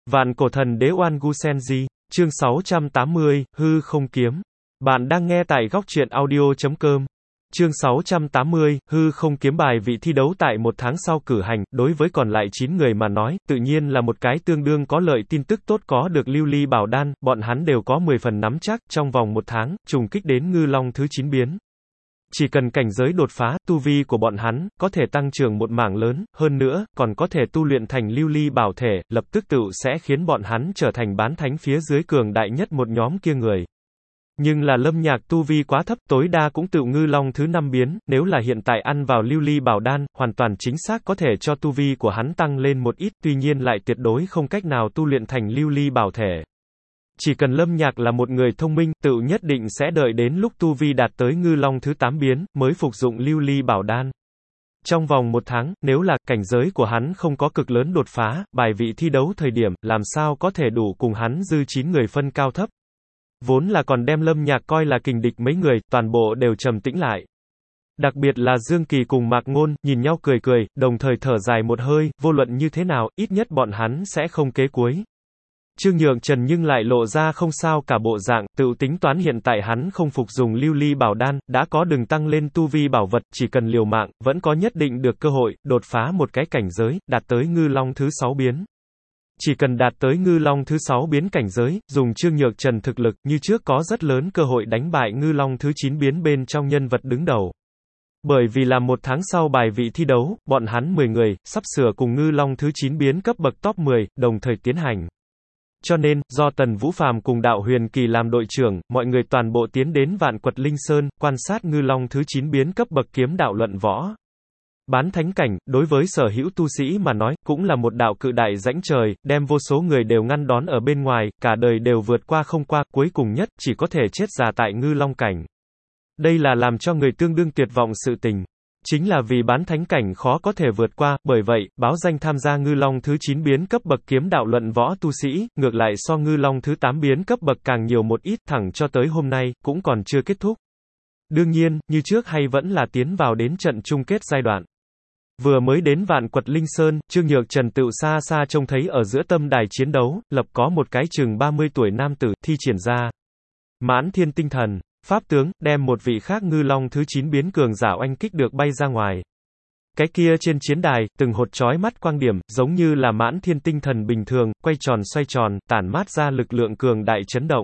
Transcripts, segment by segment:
Vạn cổ thần đế Oan Gu Senji, chương 680, hư không kiếm. Bạn đang nghe tại góc truyện audio.com. Chương 680, hư không kiếm. Bài vị thi đấu tại một tháng sau cử hành, đối với còn lại 9 người mà nói, tự nhiên là một cái tương đương có lợi tin tức tốt. Có được lưu ly bảo đan, bọn hắn đều có 10 phần nắm chắc, trong vòng một tháng, trùng kích đến ngư long thứ 9 biến. Chỉ cần cảnh giới đột phá, tu vi của bọn hắn, có thể tăng trưởng một mảng lớn, hơn nữa, còn có thể tu luyện thành lưu ly bảo thể, lập tức tựu sẽ khiến bọn hắn trở thành bán thánh phía dưới cường đại nhất một nhóm kia người. Nhưng là Lâm Nhạc tu vi quá thấp, tối đa cũng tựu ngư long thứ 5 biến, nếu là hiện tại ăn vào lưu ly bảo đan, hoàn toàn chính xác có thể cho tu vi của hắn tăng lên một ít, tuy nhiên lại tuyệt đối không cách nào tu luyện thành lưu ly bảo thể. Chỉ cần Lâm Nhạc là một người thông minh, tựu nhất định sẽ đợi đến lúc tu vi đạt tới ngư long thứ 8 biến, mới phục dụng lưu ly bảo đan. Trong vòng một tháng, nếu là cảnh giới của hắn không có cực lớn đột phá, bài vị thi đấu thời điểm, làm sao có thể đủ cùng hắn dư 9 người phân cao thấp. Vốn là còn đem Lâm Nhạc coi là kình địch mấy người, toàn bộ đều trầm tĩnh lại. Đặc biệt là Dương Kỳ cùng Mạc Ngôn, nhìn nhau cười cười, đồng thời thở dài một hơi, vô luận như thế nào, ít nhất bọn hắn sẽ không kế cuối. Trương Nhượng Trần nhưng lại lộ ra không sao cả bộ dạng, tự tính toán hiện tại hắn không phục dùng lưu ly bảo đan, đã có đừng tăng lên tu vi bảo vật, chỉ cần liều mạng, vẫn có nhất định được cơ hội, đột phá một cái cảnh giới, đạt tới ngư long thứ 6 biến. Chỉ cần đạt tới ngư long thứ 6 biến cảnh giới, dùng Trương Nhượng Trần thực lực, như trước có rất lớn cơ hội đánh bại ngư long thứ 9 biến bên trong nhân vật đứng đầu. Bởi vì là một tháng sau bài vị thi đấu, bọn hắn 10 người, sắp sửa cùng ngư long thứ 9 biến cấp bậc top 10, đồng thời tiến hành. Cho nên, do Tần Vũ Phàm cùng Đạo Huyền Kỳ làm đội trưởng, mọi người toàn bộ tiến đến Vạn Quật Linh Sơn, quan sát ngư long thứ 9 biến cấp bậc kiếm đạo luận võ. Bán thánh cảnh, đối với sở hữu tu sĩ mà nói, cũng là một đạo cự đại rãnh trời, đem vô số người đều ngăn đón ở bên ngoài, cả đời đều vượt qua không qua, cuối cùng nhất, chỉ có thể chết già tại ngư long cảnh. Đây là làm cho người tương đương tuyệt vọng sự tình. Chính là vì bán thánh cảnh khó có thể vượt qua, bởi vậy, báo danh tham gia ngư long thứ 9 biến cấp bậc kiếm đạo luận võ tu sĩ, ngược lại so ngư long thứ 8 biến cấp bậc càng nhiều một ít, thẳng cho tới hôm nay, cũng còn chưa kết thúc. Đương nhiên, như trước hay vẫn là tiến vào đến trận chung kết giai đoạn. Vừa mới đến Vạn Quật Linh Sơn, Trương Nhượng Trần tựu xa xa trông thấy ở giữa tâm đài chiến đấu, lập có một cái chừng 30 tuổi nam tử, thi triển ra Mãn Thiên Tinh Thần pháp tướng, đem một vị khác ngư long thứ 9 biến cường giả oanh kích được bay ra ngoài. Cái kia trên chiến đài, từng hột chói mắt quang điểm, giống như là Mãn Thiên Tinh Thần bình thường, quay tròn xoay tròn, tản mát ra lực lượng cường đại chấn động.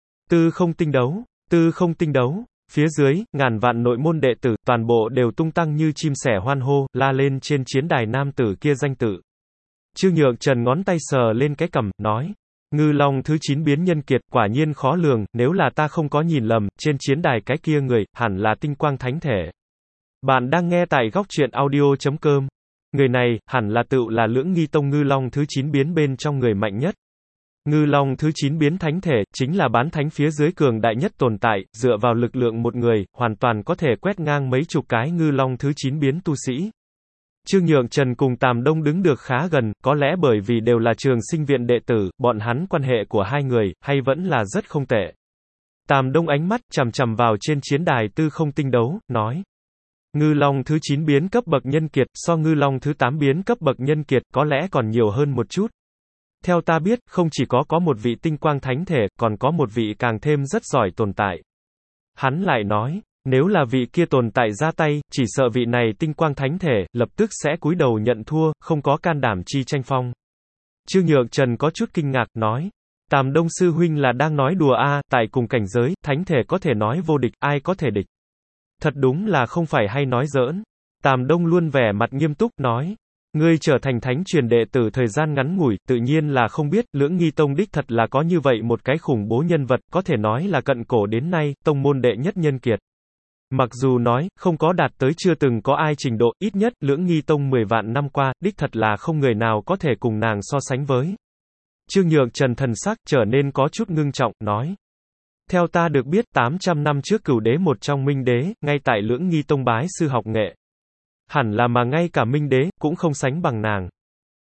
Tư không tinh đấu, tư không tinh đấu. Phía dưới, ngàn vạn nội môn đệ tử, toàn bộ đều tung tăng như chim sẻ hoan hô, la lên trên chiến đài nam tử kia danh tự. Trương Nhượng Trần ngón tay sờ lên cái cằm, nói. Ngư long thứ 9 biến nhân kiệt, quả nhiên khó lường, nếu là ta không có nhìn lầm, trên chiến đài cái kia người, hẳn là tinh quang thánh thể. Bạn đang nghe tại góc truyện audio.com. Người này, hẳn là tựu là Lưỡng Nghi Tông ngư long thứ 9 biến bên trong người mạnh nhất. Ngư long thứ 9 biến thánh thể, chính là bán thánh phía dưới cường đại nhất tồn tại, dựa vào lực lượng một người, hoàn toàn có thể quét ngang mấy chục cái ngư long thứ 9 biến tu sĩ. Trương Nhượng Trần cùng Tàm Đông đứng được khá gần, có lẽ bởi vì đều là trường sinh viện đệ tử, bọn hắn quan hệ của hai người, hay vẫn là rất không tệ. Tàm Đông ánh mắt, chằm chằm vào trên chiến đài tư không tinh đấu, nói. Ngư long thứ 9 biến cấp bậc nhân kiệt, so ngư long thứ 8 biến cấp bậc nhân kiệt, có lẽ còn nhiều hơn một chút. Theo ta biết, không chỉ có một vị tinh quang thánh thể, còn có một vị càng thêm rất giỏi tồn tại. Hắn lại nói. Nếu là vị kia tồn tại ra tay, chỉ sợ vị này tinh quang thánh thể, lập tức sẽ cúi đầu nhận thua, không có can đảm chi tranh phong. Trương Nhượng Trần có chút kinh ngạc, nói. Tàm Đông sư huynh là đang nói đùa a, tại cùng cảnh giới, thánh thể có thể nói vô địch, ai có thể địch. Thật đúng là không phải hay nói giỡn. Tàm Đông luôn vẻ mặt nghiêm túc, nói. Ngươi trở thành thánh truyền đệ tử thời gian ngắn ngủi, tự nhiên là không biết, Lưỡng Nghi Tông đích thật là có như vậy một cái khủng bố nhân vật, có thể nói là cận cổ đến nay, tông môn đệ nhất nhân kiệt. Mặc dù nói, không có đạt tới chưa từng có ai trình độ, ít nhất, Lưỡng Nghi Tông 10 vạn năm qua, đích thật là không người nào có thể cùng nàng so sánh với. Trương Nhượng Trần thần sắc trở nên có chút ngưng trọng, nói. Theo ta được biết, 800 năm trước Cửu Đế một trong Minh Đế, ngay tại Lưỡng Nghi Tông bái sư học nghệ. Hẳn là mà ngay cả Minh Đế, cũng không sánh bằng nàng.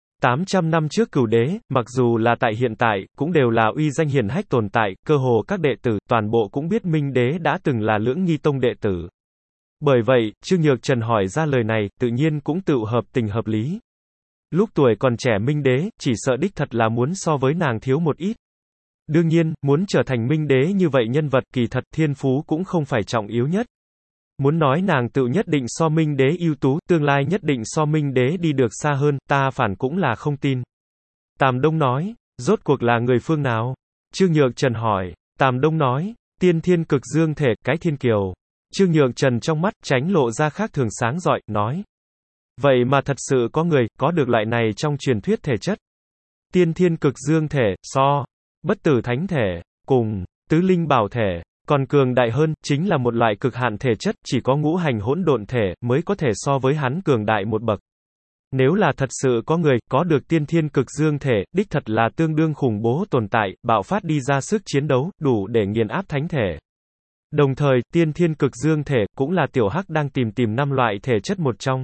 800 năm trước Cửu Đế, mặc dù là tại hiện tại, cũng đều là uy danh hiển hách tồn tại, cơ hồ các đệ tử, toàn bộ cũng biết Minh Đế đã từng là Lưỡng Nghi Tông đệ tử. Bởi vậy, Trương Nhược Trần hỏi ra lời này, tự nhiên cũng tự hợp tình hợp lý. Lúc tuổi còn trẻ Minh Đế, chỉ sợ đích thật là muốn so với nàng thiếu một ít. Đương nhiên, muốn trở thành Minh Đế như vậy nhân vật kỳ thật thiên phú cũng không phải trọng yếu nhất. Muốn nói nàng tự nhất định so Minh Đế ưu tú, tương lai nhất định so Minh Đế đi được xa hơn, ta phản cũng là không tin. Tàm Đông nói, rốt cuộc là người phương nào? Trương Nhược Trần hỏi. Tàm Đông nói, tiên thiên cực dương thể, cái thiên kiều. Trương Nhược Trần trong mắt tránh lộ ra khác thường sáng rọi, nói. Vậy mà thật sự có người, có được loại này trong truyền thuyết thể chất. Tiên thiên cực dương thể, so, bất tử thánh thể, cùng, tứ linh bảo thể, còn cường đại hơn, chính là một loại cực hạn thể chất, chỉ có ngũ hành hỗn độn thể, mới có thể so với hắn cường đại một bậc. Nếu là thật sự có người, có được tiên thiên cực dương thể, đích thật là tương đương khủng bố tồn tại, bạo phát đi ra sức chiến đấu, đủ để nghiền áp thánh thể. Đồng thời, tiên thiên cực dương thể, cũng là Tiểu Hắc đang tìm 5 loại thể chất một trong.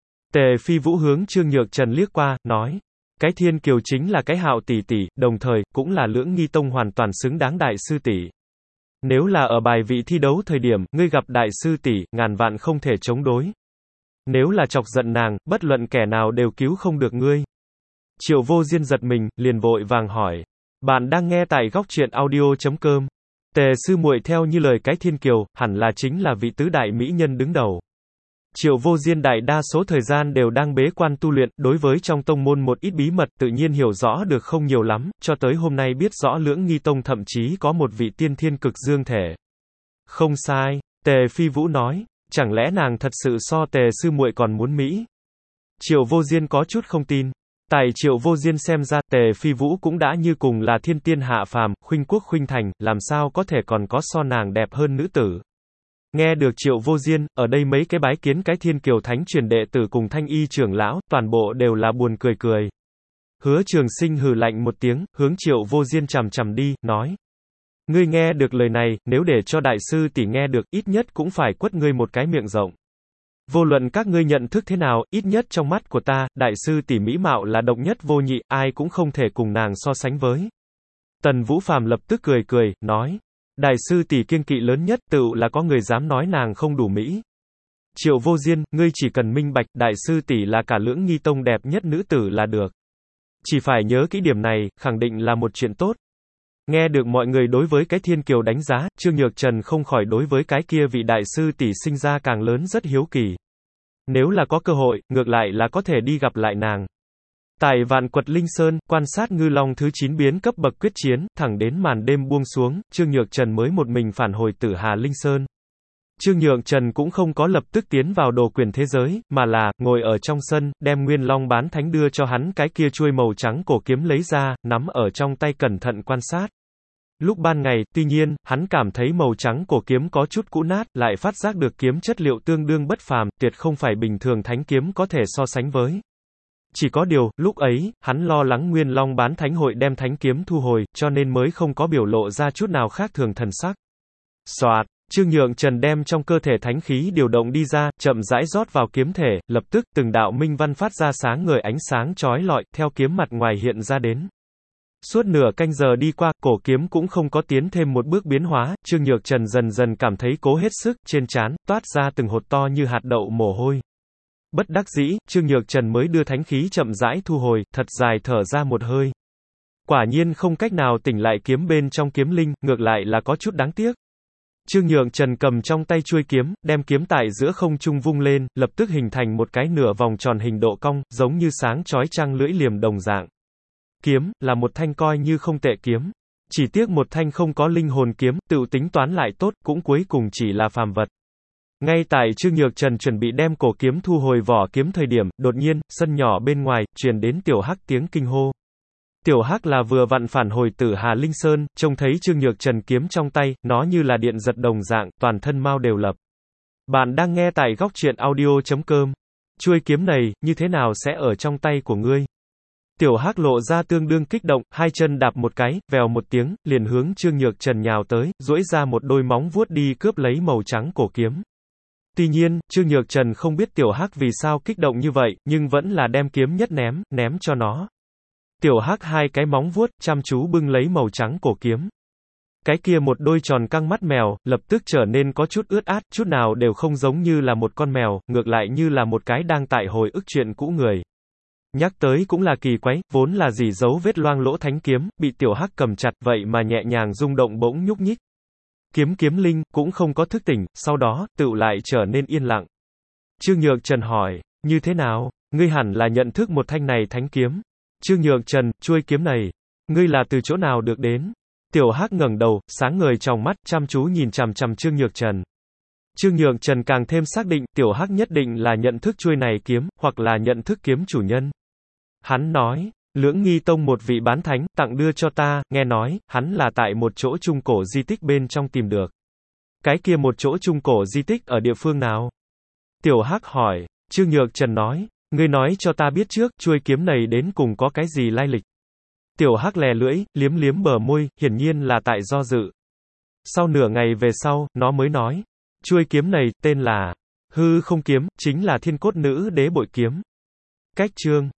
Tề Phi Vũ hướng Trương Nhược Trần liếc qua, nói. Cái thiên kiều chính là cái Hạo tỷ tỷ, đồng thời, cũng là Lưỡng Nghi Tông hoàn toàn xứng đáng đại sư tỷ. Nếu là ở bài vị thi đấu thời điểm, ngươi gặp đại sư tỷ, ngàn vạn không thể chống đối. Nếu là chọc giận nàng, bất luận kẻ nào đều cứu không được ngươi. Triệu Vô Diên giật mình, liền vội vàng hỏi. Bạn đang nghe tại góc truyện audio.com. Tề sư muội theo như lời cái thiên kiều, hẳn là chính là vị tứ đại mỹ nhân đứng đầu. Triệu Vô Diên đại đa số thời gian đều đang bế quan tu luyện, đối với trong tông môn một ít bí mật tự nhiên hiểu rõ được không nhiều lắm, cho tới hôm nay biết rõ Lưỡng Nghi Tông thậm chí có một vị tiên thiên cực dương thể. Không sai, Tề Phi Vũ nói, chẳng lẽ nàng thật sự so Tề sư muội còn muốn Mỹ? Triệu Vô Diên có chút không tin. Tại Triệu Vô Diên xem ra, Tề Phi Vũ cũng đã như cùng là thiên tiên hạ phàm, khuynh quốc khuynh thành, làm sao có thể còn có so nàng đẹp hơn nữ tử. Nghe được Triệu Vô Diên, ở đây mấy cái bái kiến cái thiên kiều thánh truyền đệ tử cùng thanh y trưởng lão, toàn bộ đều là buồn cười cười. Hứa Trường Sinh hừ lạnh một tiếng, hướng Triệu Vô Diên chằm chằm đi, nói. Ngươi nghe được lời này, nếu để cho đại sư tỷ nghe được, ít nhất cũng phải quất ngươi một cái miệng rộng. Vô luận các ngươi nhận thức thế nào, ít nhất trong mắt của ta, đại sư tỷ mỹ mạo là độc nhất vô nhị, ai cũng không thể cùng nàng so sánh với. Tần Vũ Phàm lập tức cười cười, nói. Đại sư tỷ kiêng kỵ lớn nhất tựu là có người dám nói nàng không đủ mỹ. Triệu Vô Diên, ngươi chỉ cần minh bạch, đại sư tỷ là cả Lưỡng Nghi Tông đẹp nhất nữ tử là được. Chỉ phải nhớ kỹ điểm này, khẳng định là một chuyện tốt. Nghe được mọi người đối với cái thiên kiều đánh giá, Trương Nhược Trần không khỏi đối với cái kia vị đại sư tỷ sinh ra càng lớn rất hiếu kỳ. Nếu là có cơ hội, ngược lại là có thể đi gặp lại nàng. Tại Vạn Quật Linh Sơn, quan sát ngư long thứ 9 biến cấp bậc quyết chiến, thẳng đến màn đêm buông xuống, Trương Nhược Trần mới một mình phản hồi Tử Hà Linh Sơn. Trương Nhược Trần cũng không có lập tức tiến vào đồ quyền thế giới, mà là, ngồi ở trong sân, đem Nguyên Long bán thánh đưa cho hắn cái kia chuôi màu trắng cổ kiếm lấy ra, nắm ở trong tay cẩn thận quan sát. Lúc ban ngày, tuy nhiên, hắn cảm thấy màu trắng cổ kiếm có chút cũ nát, lại phát giác được kiếm chất liệu tương đương bất phàm, tuyệt không phải bình thường thánh kiếm có thể so sánh với. Chỉ có điều, lúc ấy, hắn lo lắng Nguyên Long bán thánh hội đem thánh kiếm thu hồi, cho nên mới không có biểu lộ ra chút nào khác thường thần sắc. Soạt, Trương Nhượng Trần đem trong cơ thể thánh khí điều động đi ra, chậm rãi rót vào kiếm thể, lập tức, từng đạo minh văn phát ra sáng ngời ánh sáng chói lọi, theo kiếm mặt ngoài hiện ra đến. Suốt nửa canh giờ đi qua, cổ kiếm cũng không có tiến thêm một bước biến hóa, Trương Nhược Trần dần dần cảm thấy cố hết sức, trên trán, toát ra từng hột to như hạt đậu mồ hôi. Bất đắc dĩ, Trương Nhược Trần mới đưa thánh khí chậm rãi thu hồi, thật dài thở ra một hơi. Quả nhiên không cách nào tỉnh lại kiếm bên trong kiếm linh, ngược lại là có chút đáng tiếc. Trương Nhượng Trần cầm trong tay chuôi kiếm, đem kiếm tại giữa không trung vung lên, lập tức hình thành một cái nửa vòng tròn hình độ cong, giống như sáng chói chang lưỡi liềm đồng dạng. Kiếm, là một thanh coi như không tệ kiếm. Chỉ tiếc một thanh không có linh hồn kiếm, tự tính toán lại tốt, cũng cuối cùng chỉ là phàm vật. Ngay tại Trương Nhược Trần chuẩn bị đem cổ kiếm thu hồi vỏ kiếm thời điểm, đột nhiên, sân nhỏ bên ngoài, truyền đến Tiểu Hắc tiếng kinh hô. Tiểu Hắc là vừa vặn phản hồi Tử Hà Linh Sơn, trông thấy Trương Nhược Trần kiếm trong tay, nó như là điện giật đồng dạng, toàn thân mau đều lập. Bạn đang nghe tại góc truyện audio.com. Chuôi kiếm này, như thế nào sẽ ở trong tay của ngươi? Tiểu Hắc lộ ra tương đương kích động, hai chân đạp một cái, vèo một tiếng, liền hướng Trương Nhược Trần nhào tới, duỗi ra một đôi móng vuốt đi cướp lấy màu trắng cổ kiếm. Tuy nhiên, Trương Nhược Trần không biết Tiểu Hắc vì sao kích động như vậy, nhưng vẫn là đem kiếm nhất ném cho nó. Tiểu Hắc hai cái móng vuốt, chăm chú bưng lấy màu trắng cổ kiếm. Cái kia một đôi tròn căng mắt mèo, lập tức trở nên có chút ướt át, chút nào đều không giống như là một con mèo, ngược lại như là một cái đang tại hồi ức chuyện cũ người. Nhắc tới cũng là kỳ quái, vốn là gì dấu vết loang lỗ thánh kiếm, bị tiểu hắc cầm chặt, vậy mà nhẹ nhàng rung động bỗng nhúc nhích. Kiếm linh, cũng không có thức tỉnh, sau đó, tựu lại trở nên yên lặng. Trương Nhược Trần hỏi, như thế nào? Ngươi hẳn là nhận thức một thanh này thánh kiếm. Trương Nhược Trần, chuôi kiếm này, ngươi là từ chỗ nào được đến? Tiểu hắc ngẩng đầu, sáng ngời trong mắt, chăm chú nhìn chằm chằm Trương Nhược Trần. Trương Nhược Trần càng thêm xác định, tiểu hắc nhất định là nhận thức chuôi này kiếm, hoặc là nhận thức kiếm chủ nhân. Hắn nói, Lưỡng Nghi Tông một vị bán thánh, tặng đưa cho ta, nghe nói, hắn là tại một chỗ trung cổ di tích bên trong tìm được. Cái kia một chỗ trung cổ di tích ở địa phương nào? Tiểu hắc hỏi, Trương Nhược Trần nói, ngươi nói cho ta biết trước, chuôi kiếm này đến cùng có cái gì lai lịch. Tiểu hắc lè lưỡi, liếm liếm bờ môi, hiển nhiên là tại do dự. Sau nửa ngày về sau, nó mới nói, chuôi kiếm này, tên là Hư Không Kiếm, chính là Thiên Cốt Nữ Đế bội kiếm. Cách chương